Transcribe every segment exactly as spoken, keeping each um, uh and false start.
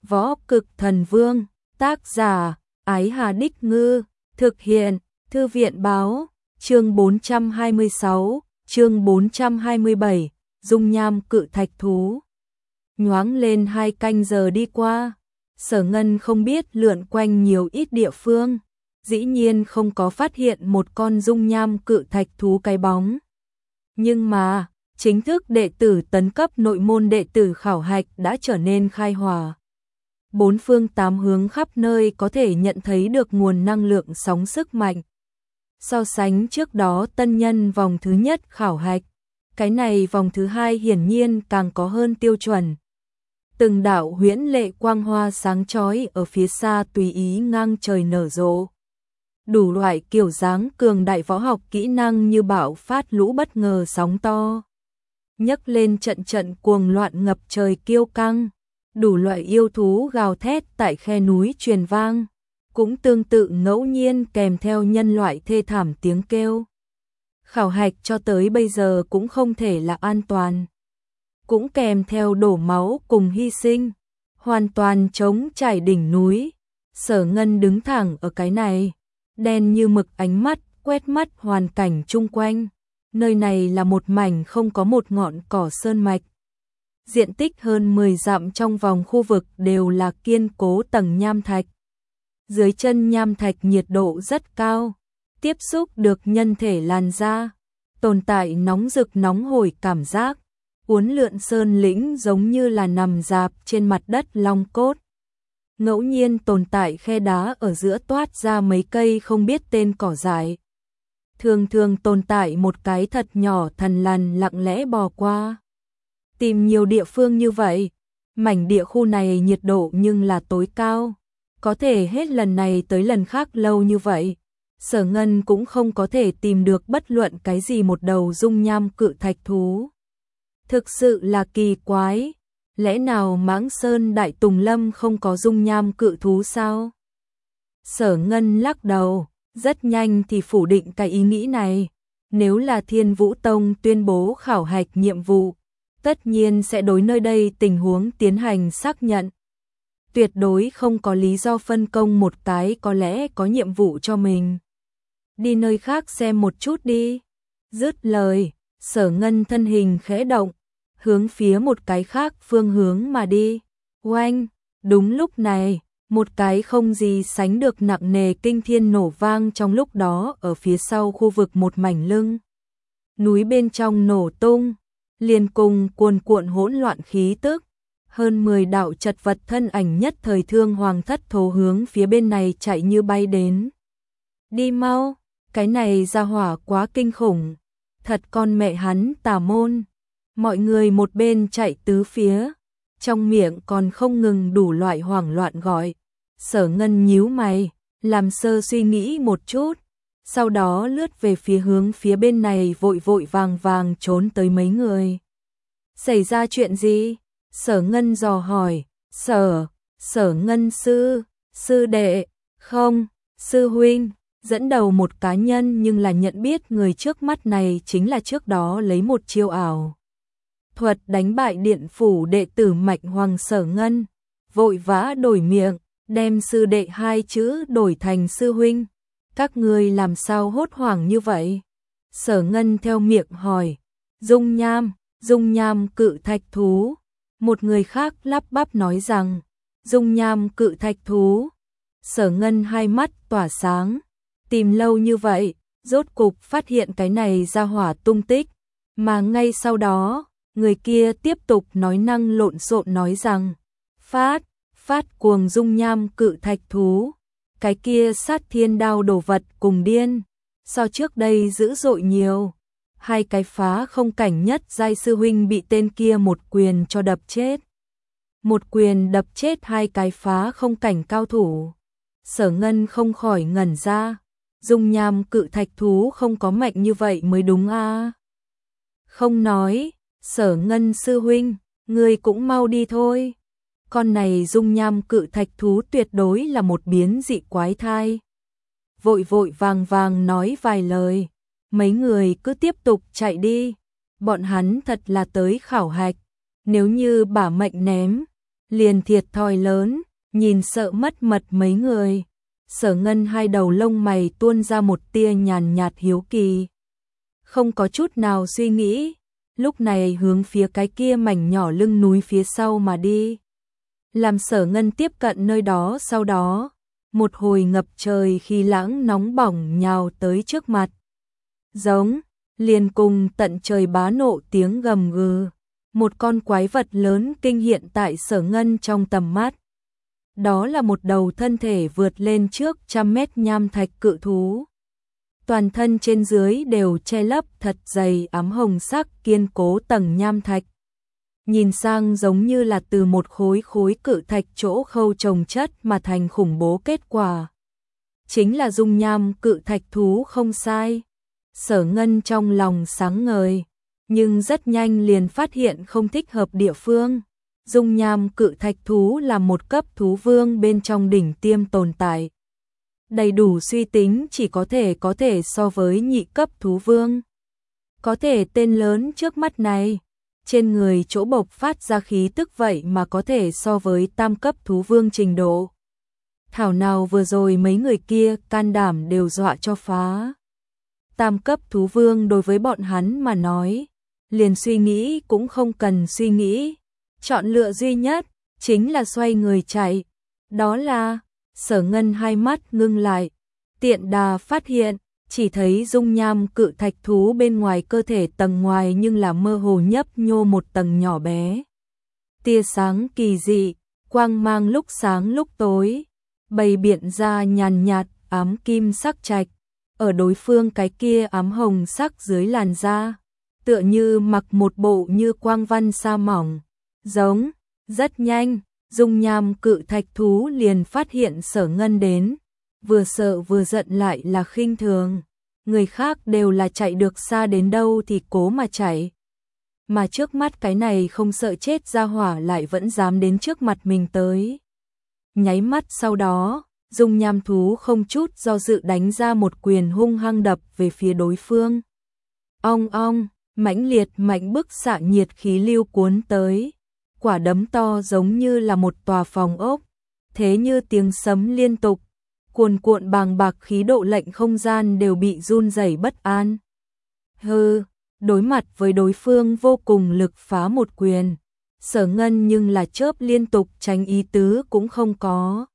Võ Cực Thần Vương, tác giả, Ái Hà Đích Ngư, thực hiện, Thư viện báo, chương bốn trăm hai mươi sáu, chương bốn trăm hai mươi bảy, dung nham cự thạch thú. Nhoáng lên hai canh giờ đi qua, Sở Ngân không biết lượn quanh nhiều ít địa phương, dĩ nhiên không có phát hiện một con dung nham cự thạch thú cái bóng. Nhưng mà, chính thức đệ tử tấn cấp nội môn đệ tử khảo hạch đã trở nên khai hỏa. Bốn phương tám hướng khắp nơi có thể nhận thấy được nguồn năng lượng sóng sức mạnh. So sánh trước đó tân nhân vòng thứ nhất khảo hạch, cái này vòng thứ hai hiển nhiên càng có hơn tiêu chuẩn. Từng đạo huyễn lệ quang hoa sáng chói ở phía xa tùy ý ngang trời nở rộ. Đủ loại kiểu dáng cường đại võ học kỹ năng như bạo phát lũ bất ngờ sóng to. Nhấc lên trận trận cuồng loạn ngập trời kiêu căng. Đủ loại yêu thú gào thét tại khe núi truyền vang, cũng tương tự ngẫu nhiên kèm theo nhân loại thê thảm tiếng kêu. Khảo hạch cho tới bây giờ cũng không thể là an toàn. Cũng kèm theo đổ máu cùng hy sinh, hoàn toàn trống trải đỉnh núi. Sở Ngân đứng thẳng ở cái này, đen như mực ánh mắt, quét mắt hoàn cảnh chung quanh. Nơi này là một mảnh không có một ngọn cỏ sơn mạch. Diện tích hơn mười dặm trong vòng khu vực đều là kiên cố tầng nham thạch. Dưới chân nham thạch nhiệt độ rất cao, tiếp xúc được nhân thể làn da, tồn tại nóng rực nóng hổi cảm giác. Uốn lượn sơn lĩnh giống như là nằm dạp trên mặt đất long cốt. Ngẫu nhiên tồn tại khe đá ở giữa toát ra mấy cây không biết tên cỏ dại. Thường thường tồn tại một cái thật nhỏ thằn lằn lặng lẽ bò qua. Tìm nhiều địa phương như vậy, mảnh địa khu này nhiệt độ nhưng là tối cao. Có thể hết lần này tới lần khác lâu như vậy, Sở Ngân cũng không có thể tìm được bất luận cái gì một đầu dung nham cự thạch thú. Thực sự là kỳ quái, lẽ nào Mãng Sơn Đại Tùng Lâm không có dung nham cự thú sao? Sở Ngân lắc đầu, rất nhanh thì phủ định cái ý nghĩ này. Nếu là Thiên Vũ Tông tuyên bố khảo hạch nhiệm vụ, tất nhiên sẽ đối nơi đây tình huống tiến hành xác nhận. Tuyệt đối không có lý do phân công một cái có lẽ có nhiệm vụ cho mình. Đi nơi khác xem một chút đi. Dứt lời, Sở Ngân thân hình khẽ động, hướng phía một cái khác phương hướng mà đi. Oanh, đúng lúc này, một cái không gì sánh được nặng nề kinh thiên nổ vang trong lúc đó ở phía sau khu vực một mảnh lưng. Núi bên trong nổ tung, liền cùng cuồn cuộn hỗn loạn khí tức. Hơn mười đạo chật vật thân ảnh nhất thời Thương Hoàng Thất Thố hướng phía bên này chạy như bay đến. Đi mau, cái này ra hỏa quá kinh khủng. Thật con mẹ hắn tà môn. Mọi người một bên chạy tứ phía, trong miệng còn không ngừng đủ loại hoảng loạn gọi. Sở Ngân nhíu mày, làm sơ suy nghĩ một chút, sau đó lướt về phía hướng phía bên này vội vội vàng vàng trốn tới mấy người. Xảy ra chuyện gì? Sở Ngân dò hỏi. Sở, Sở Ngân sư, sư đệ, không, sư huynh. Dẫn đầu một cá nhân nhưng là nhận biết người trước mắt này chính là trước đó lấy một chiêu ảo thuật đánh bại điện phủ đệ tử Mạch Hoàng Sở Ngân, vội vã đổi miệng, đem sư đệ hai chữ đổi thành sư huynh. Các ngươi làm sao hốt hoảng như vậy? Sở Ngân theo miệng hỏi. Dung nham, dung nham cự thạch thú. Một người khác lắp bắp nói rằng, dung nham cự thạch thú. Sở Ngân hai mắt tỏa sáng. Tìm lâu như vậy, rốt cục phát hiện cái này ra hỏa tung tích, mà ngay sau đó, người kia tiếp tục nói năng lộn xộn nói rằng, phát, phát cuồng dung nham cự thạch thú, cái kia sát thiên đao đồ vật cùng điên, so trước đây dữ dội nhiều. Hai cái phá không cảnh nhất giai sư huynh bị tên kia một quyền cho đập chết. Một quyền đập chết hai cái phá không cảnh cao thủ. Sở Ngân không khỏi ngẩn ra. Dung nham cự thạch thú không có mạnh như vậy mới đúng a. À? Không nói, Sở Ngân sư huynh, ngươi cũng mau đi thôi. Con này dung nham cự thạch thú tuyệt đối là một biến dị quái thai. Vội vội vàng vàng nói vài lời, mấy người cứ tiếp tục chạy đi. Bọn hắn thật là tới khảo hạch, nếu như bả mệnh ném, liền thiệt thòi lớn, nhìn sợ mất mật mấy người. Sở Ngân hai đầu lông mày tuôn ra một tia nhàn nhạt hiếu kỳ. Không có chút nào suy nghĩ, lúc này hướng phía cái kia mảnh nhỏ lưng núi phía sau mà đi. Làm Sở Ngân tiếp cận nơi đó, sau đó, một hồi ngập trời khí lãng nóng bỏng nhào tới trước mặt. Giống, liền cùng tận trời bá nộ tiếng gầm gừ. Một con quái vật lớn kinh hiện tại Sở Ngân trong tầm mắt. Đó là một đầu thân thể vượt lên trước trăm mét nham thạch cự thú. Toàn thân trên dưới đều che lấp thật dày ám hồng sắc kiên cố tầng nham thạch. Nhìn sang giống như là từ một khối khối cự thạch chỗ khâu trồng chất mà thành khủng bố kết quả. Chính là dung nham cự thạch thú không sai. Sở Ngân trong lòng sáng ngời, nhưng rất nhanh liền phát hiện không thích hợp địa phương. Dung nham cự thạch thú là một cấp thú vương bên trong đỉnh tiêm tồn tại. Đầy đủ suy tính chỉ có thể có thể so với nhị cấp thú vương. Có thể tên lớn trước mắt này, trên người chỗ bộc phát ra khí tức vậy mà có thể so với tam cấp thú vương trình độ. Thảo nào vừa rồi mấy người kia can đảm đều dọa cho phá. Tam cấp thú vương đối với bọn hắn mà nói, liền suy nghĩ cũng không cần suy nghĩ. Chọn lựa duy nhất, chính là xoay người chạy. Đó là, Sở Ngân hai mắt ngưng lại, tiện đà phát hiện, chỉ thấy dung nham cự thạch thú bên ngoài cơ thể tầng ngoài nhưng là mơ hồ nhấp nhô một tầng nhỏ bé. Tia sáng kỳ dị, quang mang lúc sáng lúc tối, bày biện ra nhàn nhạt, ám kim sắc trạch. Ở đối phương cái kia ám hồng sắc dưới làn da, tựa như mặc một bộ như quang văn sa mỏng. Giống, rất nhanh, dung nham cự thạch thú liền phát hiện Sở Ngân đến, vừa sợ vừa giận lại là khinh thường. Người khác đều là chạy được xa đến đâu thì cố mà chạy. Mà trước mắt cái này không sợ chết ra hỏa lại vẫn dám đến trước mặt mình tới. Nháy mắt sau đó, dung nham thú không chút do dự đánh ra một quyền hung hăng đập về phía đối phương. Ong ong, mãnh liệt mạnh bức xạ nhiệt khí lưu cuốn tới. Quả đấm to giống như là một tòa phòng ốc, thế như tiếng sấm liên tục, cuồn cuộn bàng bạc khí độ lệnh không gian đều bị run rẩy bất an. Hừ, đối mặt với đối phương vô cùng lực phá một quyền, Sở Ngân nhưng là chớp liên tục tránh ý tứ cũng không có.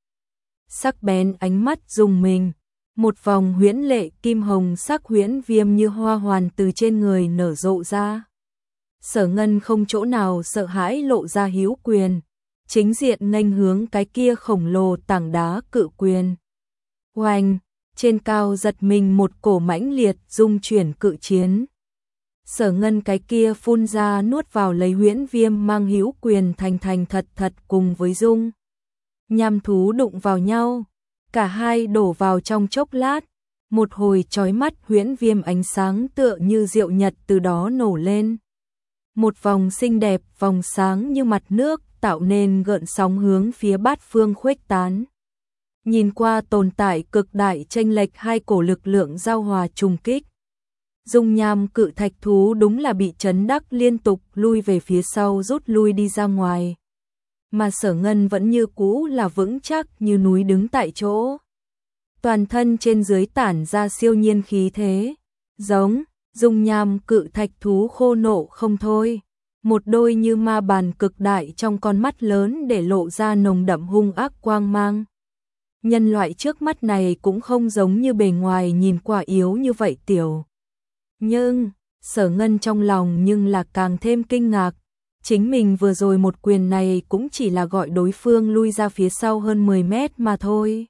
Sắc bén ánh mắt dùng mình, một vòng huyễn lệ kim hồng sắc huyễn viêm như hoa hoàn từ trên người nở rộ ra. Sở Ngân không chỗ nào sợ hãi lộ ra hiếu quyền, chính diện nghênh hướng cái kia khổng lồ tảng đá cự quyền. Oanh, trên cao giật mình một cổ mãnh liệt dung chuyển cự chiến. Sở Ngân cái kia phun ra nuốt vào lấy huyễn viêm mang hiếu quyền thành thành thật thật cùng với dung nham thú đụng vào nhau, cả hai đổ vào trong chốc lát, một hồi chói mắt huyễn viêm ánh sáng tựa như diệu nhật từ đó nổ lên. Một vòng xinh đẹp, vòng sáng như mặt nước, tạo nên gợn sóng hướng phía bát phương khuếch tán. Nhìn qua tồn tại cực đại chênh lệch hai cổ lực lượng giao hòa trùng kích. Dung nham cự thạch thú đúng là bị chấn đắc liên tục lui về phía sau rút lui đi ra ngoài. Mà Sở Ngân vẫn như cũ là vững chắc như núi đứng tại chỗ. Toàn thân trên dưới tản ra siêu nhiên khí thế. Giống, dung nham cự thạch thú khô nộ không thôi. Một đôi như ma bàn cực đại trong con mắt lớn để lộ ra nồng đậm hung ác quang mang. Nhân loại trước mắt này cũng không giống như bề ngoài nhìn qua yếu như vậy tiểu. Nhưng, Sở Ngân trong lòng nhưng là càng thêm kinh ngạc. Chính mình vừa rồi một quyền này cũng chỉ là gọi đối phương lui ra phía sau hơn mười mét mà thôi.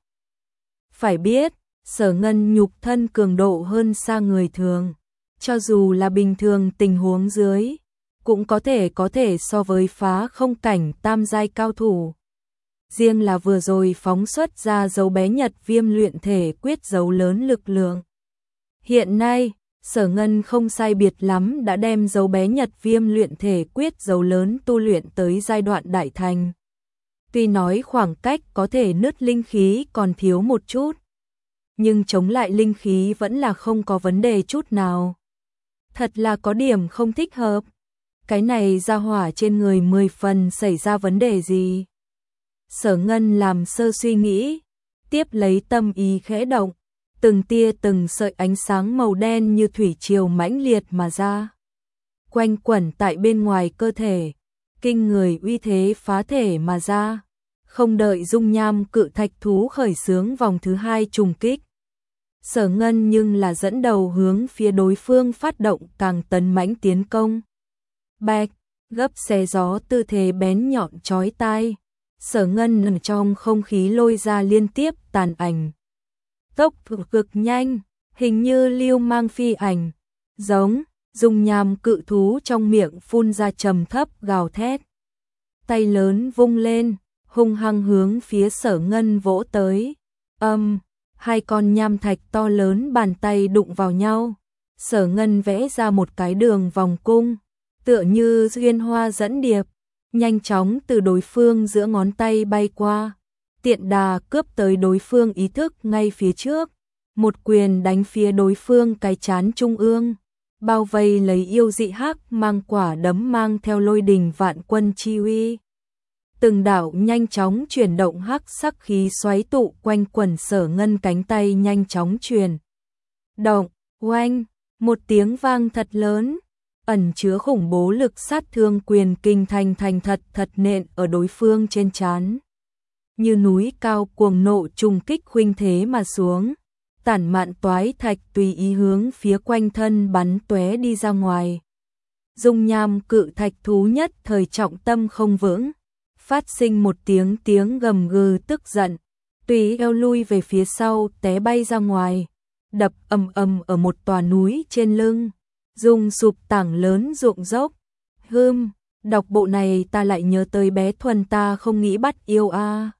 Phải biết, Sở Ngân nhục thân cường độ hơn xa người thường. Cho dù là bình thường tình huống dưới, cũng có thể có thể so với phá không cảnh tam giai cao thủ. Riêng là vừa rồi phóng xuất ra dấu bé nhật viêm luyện thể quyết dấu lớn lực lượng. Hiện nay, Sở Ngân không sai biệt lắm đã đem dấu bé nhật viêm luyện thể quyết dấu lớn tu luyện tới giai đoạn đại thành. Tuy nói khoảng cách có thể nứt linh khí còn thiếu một chút, nhưng chống lại linh khí vẫn là không có vấn đề chút nào. Thật là có điểm không thích hợp. Cái này ra hỏa trên người mười phần xảy ra vấn đề gì? Sở Ngân làm sơ suy nghĩ, tiếp lấy tâm ý khẽ động, từng tia từng sợi ánh sáng màu đen như thủy triều mãnh liệt mà ra, quanh quẩn tại bên ngoài cơ thể, kinh người uy thế phá thể mà ra, không đợi dung nham cự thạch thú khởi xướng vòng thứ hai trùng kích. Sở Ngân nhưng là dẫn đầu hướng phía đối phương phát động càng tấn mãnh tiến công. Bạch, gấp xé gió tư thế bén nhọn chói tai. Sở Ngân ở trong không khí lôi ra liên tiếp tàn ảnh. Tốc cực nhanh, hình như lưu mang phi ảnh, giống, dung nham cự thú trong miệng phun ra trầm thấp gào thét. Tay lớn vung lên, hung hăng hướng phía Sở Ngân vỗ tới. Âm, um, hai con nham thạch to lớn bàn tay đụng vào nhau. Sở Ngân vẽ ra một cái đường vòng cung, tựa như duyên hoa dẫn điệp, nhanh chóng từ đối phương giữa ngón tay bay qua, tiện đà cướp tới đối phương ý thức ngay phía trước, một quyền đánh phía đối phương cái trán trung ương, bao vây lấy yêu dị hắc mang quả đấm mang theo lôi đình vạn quân chi uy. Từng đạo nhanh chóng chuyển động hắc sắc khí xoáy tụ quanh quần Sở Ngân cánh tay nhanh chóng truyền động, oanh, một tiếng vang thật lớn, ẩn chứa khủng bố lực sát thương quyền kinh thành thành thật thật nện ở đối phương trên trán. Như núi cao cuồng nộ trùng kích khuynh thế mà xuống, tản mạn toái thạch tùy ý hướng phía quanh thân bắn tóe đi ra ngoài. Dung nham cự thạch thú nhất thời trọng tâm không vững, phát sinh một tiếng tiếng gầm gừ tức giận, tùy eo lui về phía sau té bay ra ngoài, đập ầm ầm ở một tòa núi trên lưng, rung sụp tảng lớn ruộng dốc. Hừm, đọc bộ này ta lại nhớ tới bé Thuần ta không nghĩ bắt yêu a. À.